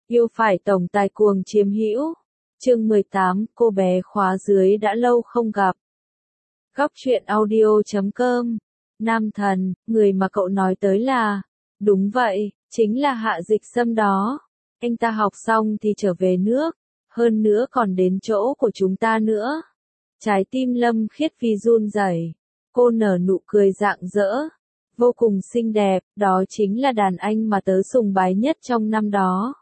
Yêu phải tổng tài cuồng chiếm hữu. Chương 18, cô bé khóa dưới đã lâu không gặp. Góc truyện audio.com. Nam thần, người mà cậu nói tới là... Đúng vậy, chính là Hạ Dịch Sâm đó. Anh ta học xong thì trở về nước, hơn nữa còn đến chỗ của chúng ta nữa. Trái tim Lâm Khiết Phi run rẩy. Cô nở nụ cười rạng rỡ, vô cùng xinh đẹp, đó chính là đàn anh mà tớ sùng bái nhất trong năm đó.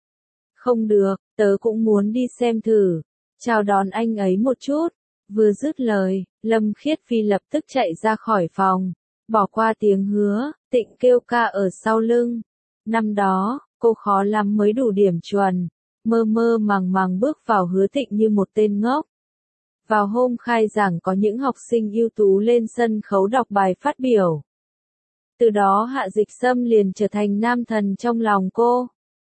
Không được, tớ cũng muốn đi xem thử, chào đón anh ấy một chút. Vừa dứt lời, Lâm Khiết Phi lập tức chạy ra khỏi phòng, bỏ qua tiếng Hứa Tịnh kêu ca ở sau lưng. Năm đó, cô khó lắm mới đủ điểm chuẩn, mơ mơ màng màng bước vào Hứa Tịnh như một tên ngốc. Vào hôm khai giảng có những học sinh ưu tú lên sân khấu đọc bài phát biểu. Từ đó Hạ Dịch Sâm liền trở thành nam thần trong lòng cô.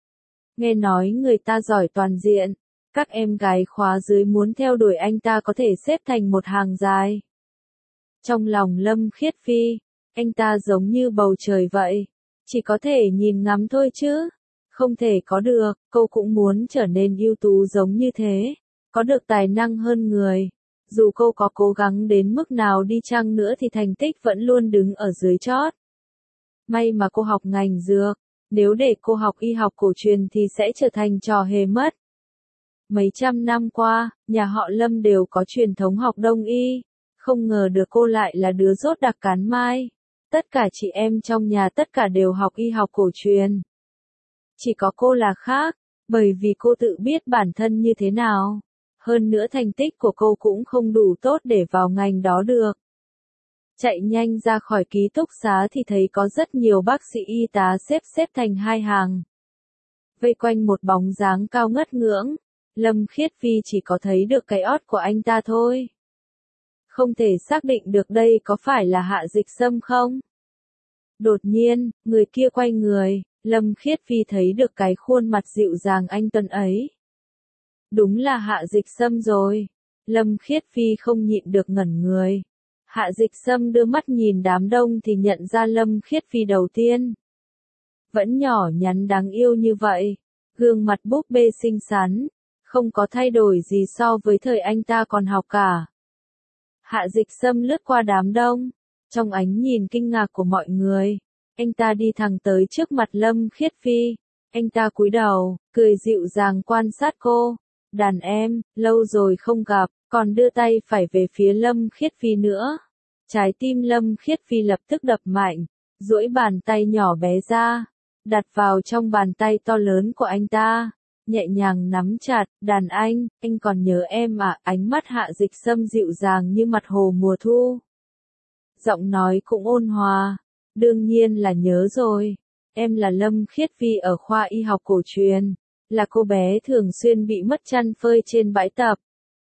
Nghe nói người ta giỏi toàn diện, các em gái khóa dưới muốn theo đuổi anh ta có thể xếp thành một hàng dài. Trong lòng Lâm Khiết Phi, anh ta giống như bầu trời vậy, chỉ có thể nhìn ngắm thôi chứ, không thể có được. Cô cũng muốn trở nên ưu tú giống như thế, có được tài năng hơn người. Dù cô có cố gắng đến mức nào đi chăng nữa thì thành tích vẫn luôn đứng ở dưới chót. May mà cô học ngành dược, nếu để cô học y học cổ truyền thì sẽ trở thành trò hề mất. Mấy trăm năm qua, nhà họ Lâm đều có truyền thống học đông y, không ngờ được cô lại là đứa rốt đặc cán mai. Tất cả chị em trong nhà tất cả đều học y học cổ truyền. Chỉ có cô là khác, bởi vì cô tự biết bản thân như thế nào. Hơn nữa thành tích của cô cũng không đủ tốt để vào ngành đó được. Chạy nhanh ra khỏi ký túc xá thì thấy có rất nhiều bác sĩ y tá xếp thành hai hàng. Vây quanh một bóng dáng cao ngất ngưỡng, Lâm Khiết Phi chỉ có thấy được cái ót của anh ta thôi. Không thể xác định được đây có phải là Hạ Dịch Sâm không? Đột nhiên, người kia quay người, Lâm Khiết Phi thấy được cái khuôn mặt dịu dàng anh tuấn ấy. Đúng là Hạ Dịch Sâm rồi. Lâm Khiết Phi không nhịn được ngẩn người. Hạ Dịch Sâm đưa mắt nhìn đám đông thì nhận ra Lâm Khiết Phi đầu tiên. Vẫn nhỏ nhắn đáng yêu như vậy, gương mặt búp bê xinh xắn, không có thay đổi gì so với thời anh ta còn học cả. Hạ Dịch Sâm lướt qua đám đông, trong ánh nhìn kinh ngạc của mọi người, anh ta đi thẳng tới trước mặt Lâm Khiết Phi. Anh ta cúi đầu, cười dịu dàng quan sát cô. Đàn em, lâu rồi không gặp, còn đưa tay phải về phía Lâm Khiết Phi nữa. Trái tim Lâm Khiết Phi lập tức đập mạnh, duỗi bàn tay nhỏ bé ra, đặt vào trong bàn tay to lớn của anh ta, nhẹ nhàng nắm chặt. Đàn anh còn nhớ em à? Ánh mắt Hạ Dịch Sâm dịu dàng như mặt hồ mùa thu. Giọng nói cũng ôn hòa, đương nhiên là nhớ rồi. Em là Lâm Khiết Phi ở khoa y học cổ truyền, là cô bé thường xuyên bị mất chăn phơi trên bãi tập.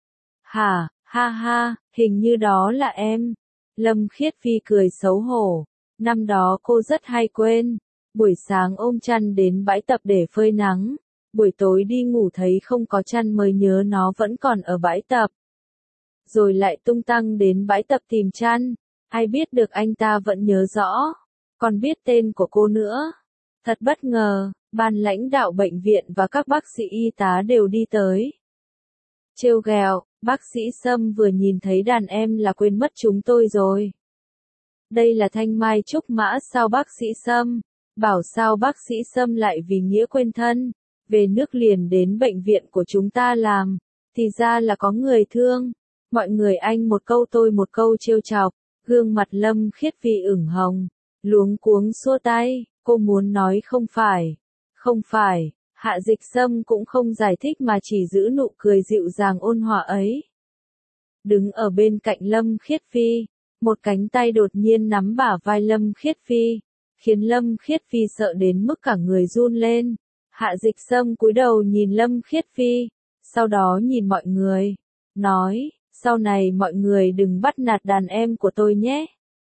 Hả, ha ha, hình như đó là em. Lâm Khiết Phi cười xấu hổ, năm đó cô rất hay quên. Buổi sáng ôm chăn đến bãi tập để phơi nắng, buổi tối đi ngủ thấy không có chăn mới nhớ nó vẫn còn ở bãi tập. Rồi lại tung tăng đến bãi tập tìm chăn, ai biết được anh ta vẫn nhớ rõ, còn biết tên của cô nữa. Thật bất ngờ, ban lãnh đạo bệnh viện và các bác sĩ y tá đều đi tới. Trêu ghẹo, bác sĩ Sâm vừa nhìn thấy đàn em là quên mất chúng tôi rồi. Đây là Thanh Mai Trúc Mã sao bác sĩ Sâm? Bảo sao bác sĩ Sâm lại vì nghĩa quên thân, về nước liền đến bệnh viện của chúng ta làm, thì ra là có người thương. Mọi người anh một câu tôi một câu trêu chọc, gương mặt Lâm Khiết Phi ửng hồng, luống cuống xua tay, cô muốn nói không phải, Hạ Dịch Sâm cũng không giải thích mà chỉ giữ nụ cười dịu dàng ôn hòa ấy. Đứng ở bên cạnh Lâm Khiết Phi, một cánh tay đột nhiên nắm bả vai Lâm Khiết Phi, khiến Lâm Khiết Phi sợ đến mức cả người run lên. Hạ Dịch Sâm cúi đầu nhìn Lâm Khiết Phi, sau đó nhìn mọi người, nói, sau này mọi người đừng bắt nạt đàn em của tôi nhé.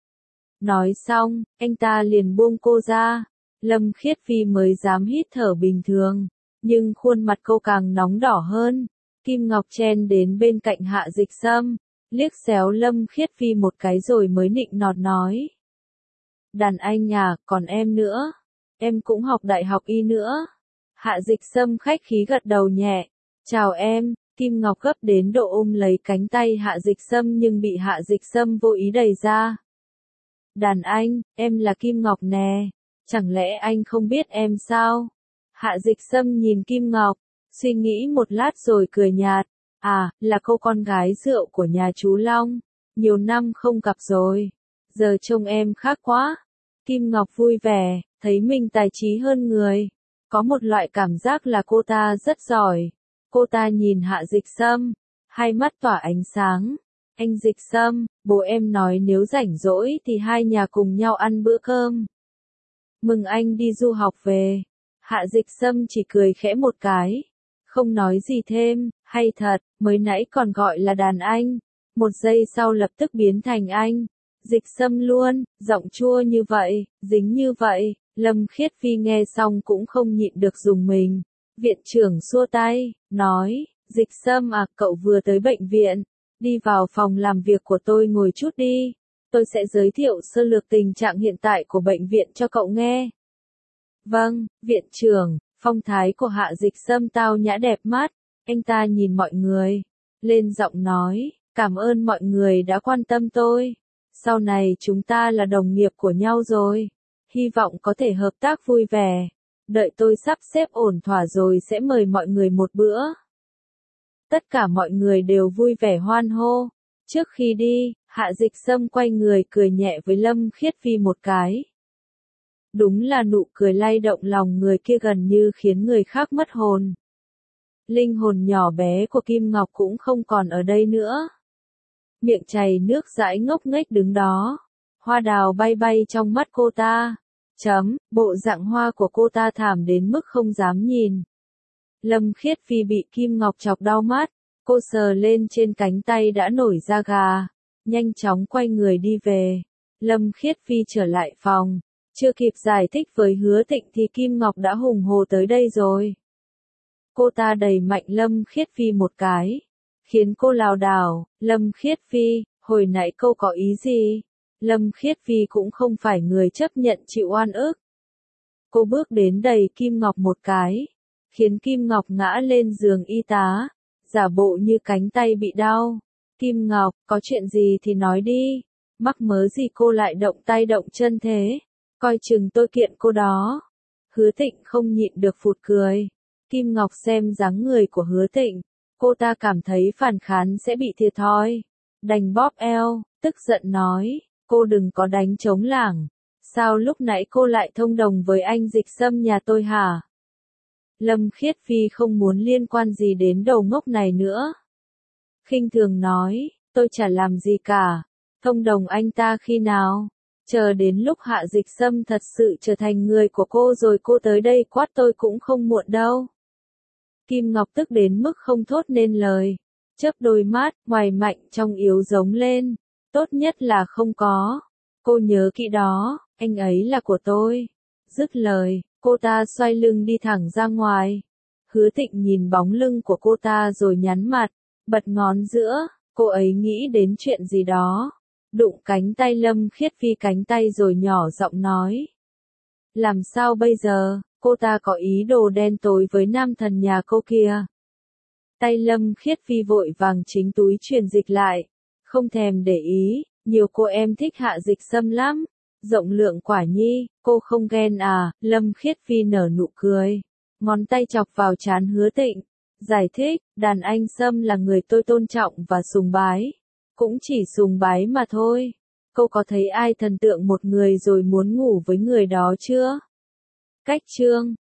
Nói xong, anh ta liền buông cô ra. Lâm Khiết Phi mới dám hít thở bình thường, nhưng khuôn mặt cô càng nóng đỏ hơn. Kim Ngọc chen đến bên cạnh Hạ Dịch Sâm, liếc xéo Lâm Khiết Phi một cái rồi mới nịnh nọt nói. Đàn anh à, còn em nữa, em cũng học đại học y nữa. Hạ Dịch Sâm khách khí gật đầu nhẹ. Chào em. Kim Ngọc gấp đến độ ôm lấy cánh tay Hạ Dịch Sâm nhưng bị Hạ Dịch Sâm vô ý đẩy ra. Đàn anh, em là Kim Ngọc nè. Chẳng lẽ anh không biết em sao? Hạ Dịch Sâm nhìn Kim Ngọc, suy nghĩ một lát rồi cười nhạt. À, là cô con gái rượu của nhà chú Long. Nhiều năm không gặp rồi. Giờ trông em khác quá. Kim Ngọc vui vẻ, thấy mình tài trí hơn người. Có một loại cảm giác là cô ta rất giỏi. Cô ta nhìn Hạ Dịch Sâm, hai mắt tỏa ánh sáng. Anh Dịch Sâm, bố em nói nếu rảnh rỗi thì hai nhà cùng nhau ăn bữa cơm. Mừng anh đi du học về. Hạ Dịch Sâm chỉ cười khẽ một cái. Không nói gì thêm, hay thật, mới nãy còn gọi là đàn anh. Một giây sau lập tức biến thành anh. Dịch Sâm luôn, giọng chua như vậy, dính như vậy. Lâm Khiết Phi nghe xong cũng không nhịn được dùng mình. Viện trưởng xua tay, nói, Dịch Sâm à, cậu vừa tới bệnh viện. Đi vào phòng làm việc của tôi ngồi chút đi. Tôi sẽ giới thiệu sơ lược tình trạng hiện tại của bệnh viện cho cậu nghe. Vâng, viện trưởng. Phong thái của Hạ Dịch Sâm tao nhã đẹp mắt. Anh ta nhìn mọi người. Lên giọng nói, cảm ơn mọi người đã quan tâm tôi. Sau này chúng ta là đồng nghiệp của nhau rồi. Hy vọng có thể hợp tác vui vẻ. Đợi tôi sắp xếp ổn thỏa rồi sẽ mời mọi người một bữa. Tất cả mọi người đều vui vẻ hoan hô. Trước khi đi, Hạ Dịch Sâm quay người cười nhẹ với Lâm Khiết Phi một cái. Đúng là nụ cười lay động lòng người kia gần như khiến người khác mất hồn. Linh hồn nhỏ bé của Kim Ngọc cũng không còn ở đây nữa. Miệng chảy nước dãi ngốc nghếch đứng đó. Hoa đào bay bay trong mắt cô ta. Bộ dạng hoa của cô ta thảm đến mức không dám nhìn. Lâm Khiết Phi bị Kim Ngọc chọc đau mắt. Cô sờ lên trên cánh tay đã nổi da gà. Nhanh chóng quay người đi về. Lâm Khiết Phi trở lại phòng. Chưa kịp giải thích với Hứa Tịnh thì Kim Ngọc đã hùng hồ tới đây rồi. Cô ta đẩy mạnh Lâm Khiết Phi một cái. Khiến cô lảo đảo. Lâm Khiết Phi, hồi nãy cô có ý gì? Lâm Khiết Phi cũng không phải người chấp nhận chịu oan ức. Cô bước đến đẩy Kim Ngọc một cái. Khiến Kim Ngọc ngã lên giường y tá. Giả bộ như cánh tay bị đau. Kim Ngọc, có chuyện gì thì nói đi. Mắc mớ gì cô lại động tay động chân thế? Coi chừng tôi kiện cô đó. Hứa Tịnh không nhịn được phụt cười. Kim Ngọc xem dáng người của Hứa Tịnh. Cô ta cảm thấy phản kháng sẽ bị thiệt thòi. Đành bóp eo, tức giận nói. Cô đừng có đánh trống lảng. Sao lúc nãy cô lại thông đồng với anh Dịch Sâm nhà tôi hả? Lâm Khiết Phi không muốn liên quan gì đến đầu ngốc này nữa. Khinh thường nói, tôi chả làm gì cả. Thông đồng anh ta khi nào? Chờ đến lúc Hạ Dịch Sâm thật sự trở thành người của cô rồi cô tới đây quát tôi cũng không muộn đâu. Kim Ngọc tức đến mức không thốt nên lời. Chớp đôi mắt, ngoài mạnh trong yếu giống lên. Tốt nhất là không có. Cô nhớ kỹ đó, anh ấy là của tôi. Dứt lời, cô ta xoay lưng đi thẳng ra ngoài. Hứa Tịnh nhìn bóng lưng của cô ta rồi nhắn mặt, bật ngón giữa, cô ấy nghĩ đến chuyện gì đó. Đụng cánh tay Lâm Khiết Phi cánh tay rồi nhỏ giọng nói. Làm sao bây giờ, cô ta có ý đồ đen tối với nam thần nhà cô kia. Tay Lâm Khiết Phi vội vàng chính túi truyền dịch lại. Không thèm để ý, nhiều cô em thích Hạ Dịch Sâm lắm. Rộng lượng quả nhi, cô không ghen à? Lâm Khiết Phi nở nụ cười. Ngón tay chọc vào trán Hứa Tịnh. Giải thích, đàn anh Sâm là người tôi tôn trọng và sùng bái. Cũng chỉ sùng bái mà thôi. Cô có thấy ai thần tượng một người rồi muốn ngủ với người đó chưa? Cách chương